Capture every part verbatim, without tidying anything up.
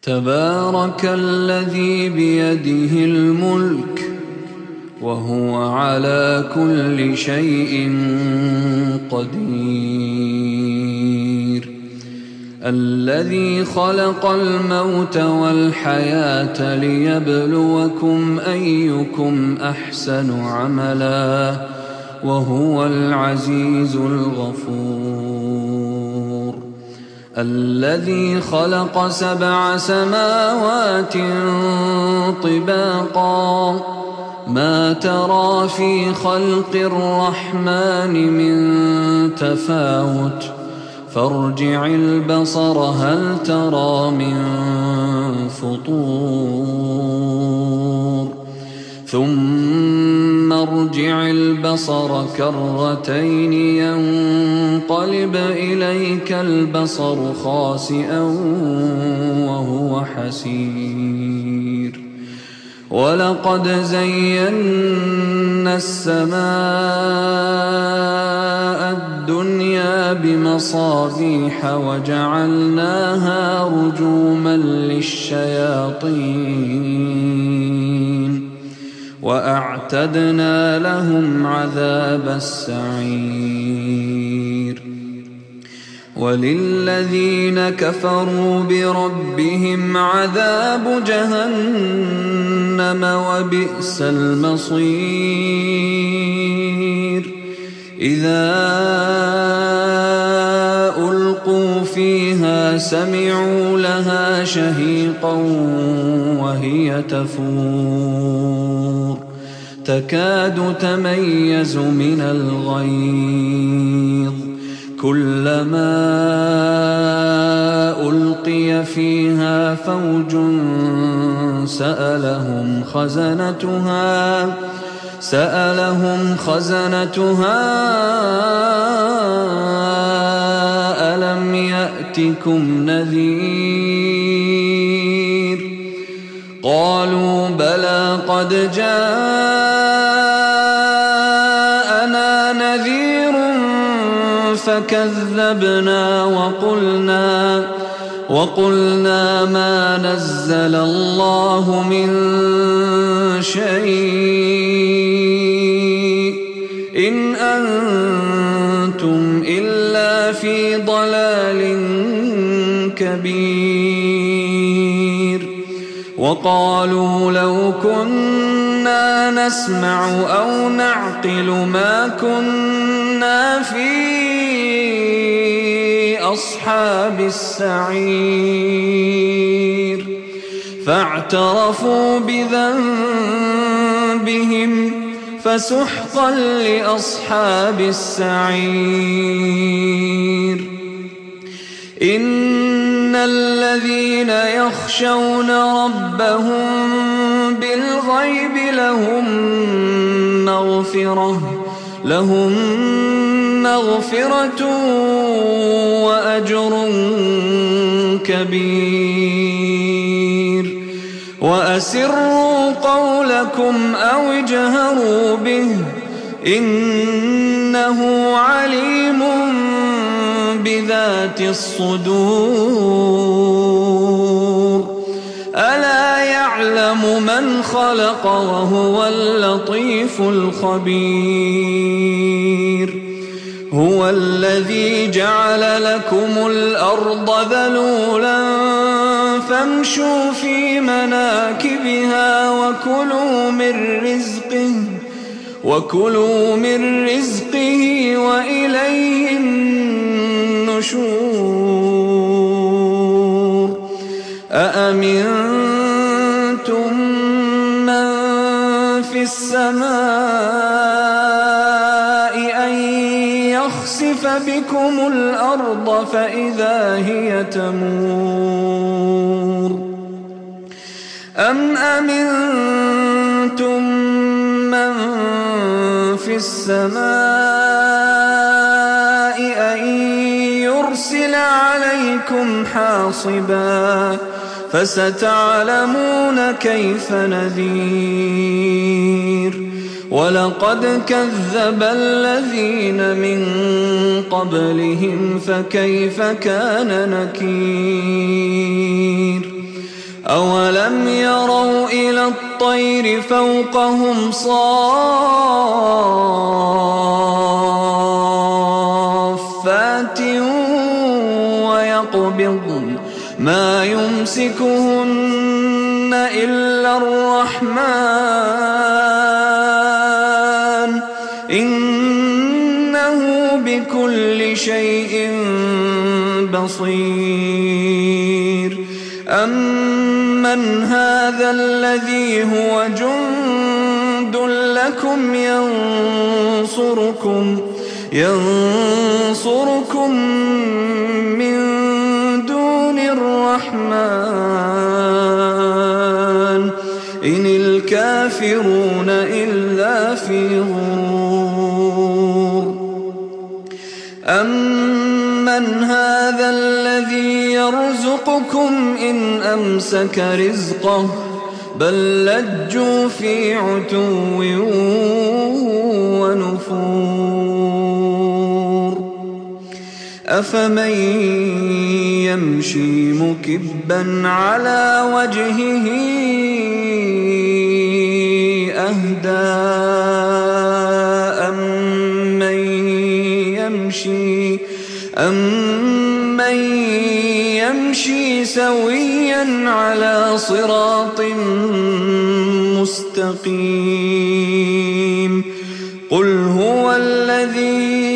تبارك الذي بيده الملك وهو على كل شيء قدير. الذي خلق الموت والحياة ليبلوكم أيكم أحسن عملا وهو العزيز الغفور. الذي خلق سبع سماوات طباقا ما ترى في خلق الرحمن من تفاوت فارجع البصر هل ترى من فطور ثم ارجع البصر كرتين ينقلب إليك البصر خاسئا وهو حسير. ولقد زينا السماء الدنيا بمصابيح وجعلناها رجوما للشياطين وأعتدنا لهم عذاب السعير. وللذين كفروا بربهم عذاب جهنم وبئس المصير. إذا ألقوا فيها سمعوا لها شهيقا وهي تفور تكاد تميز من الغيظ كلما ألقي فيها فوج سألهم خزنتها سألهم خزنتها ألم يأتكم نذير قالوا بلى قد جاءنا نذير فكذبنا وقلنا وقلنا ما نزل الله من شيء إن أنتم إلا في ضلال كبير. وقالوا لو كنا نسمع أو نعقل ما كنا في أصحاب السعير فاعترفوا بذنبهم فسحقا لأصحاب السعير. إن الذين يخشون ربهم بالغيب لهم مغفرة لهم مغفرة وأجر كبير. وأسروا قولكم أو اجهروا به إنه عليم بذات الصدور. ألا يعلم من خلق وهو اللطيف الخبير. هو الذي جعل لكم الأرض ذلولا فامشوا في مناكبها وكلوا من رزقه وكلوا من رزقه وإليه النشور. أأمنتم من في السماء أن يخسف بكم الأرض فإذا هي تمور أم أمنتم من في السماء أن يرسل عليكم حاصبا فستعلمون كيف نذير. ولقد كذب الذين من قبلهم فكيف كان نكير. أولم يروا إلى الطير فوقهم صافات ويقبضن ما يمسكهن إلا الرحمن إنه بكل شيء بصير أمن هذا الذي هو جند لكم ينصركم ينصركم من دون الرحمن إن الكافرون إلا في غرور أمن هذا الذي يرزقكم إن أمسك رزقه بل لجوا في عتو ونفور أفمن يمشي مكبا على وجهه أهدى أمن يمشي أمن يمشي سويا على صراط مستقيم قل هو الذي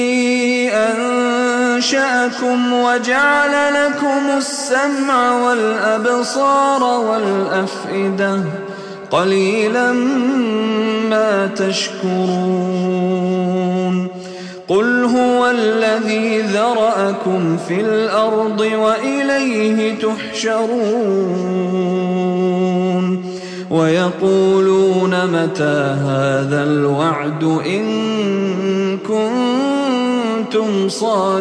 أنشأكم وجعل لكم السمع والأبصار والأفئدة قليلا ما تشكرون قل هو الذي ذرأكم في الأرض وإليه تحشرون ويقولون متى هذا الوعد إن كنتم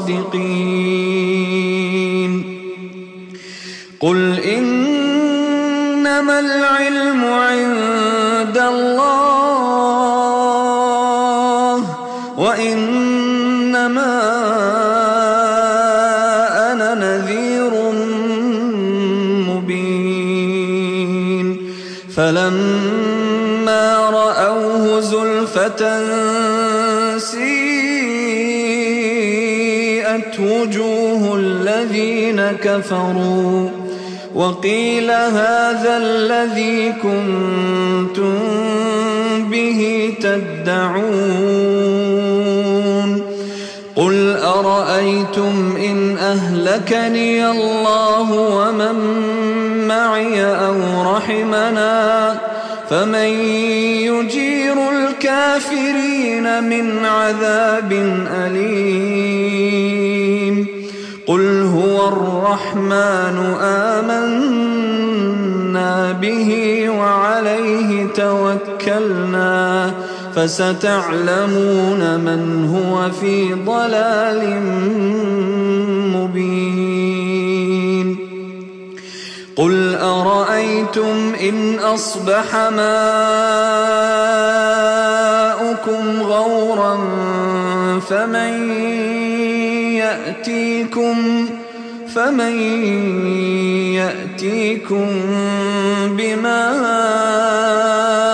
صادقين قل إنما العلم عند الله وإنما أنا نذير مبين فلما رأوه زلفة سيئت وجوه الذين كفروا وقيل هذا الذي كنتم به تدعون قل أرأيتم إن أهلكني الله ومن معي أو رحمنا فمن يجير الكافرين من عذاب أليم قل هو الرحمن آمنا به وعليه توكلنا فستعلمون من هو في ضلال مبين قل أرأيتم إن أصبح ماؤكم غورا فمن يأتيكم فمن يأتيكم بماء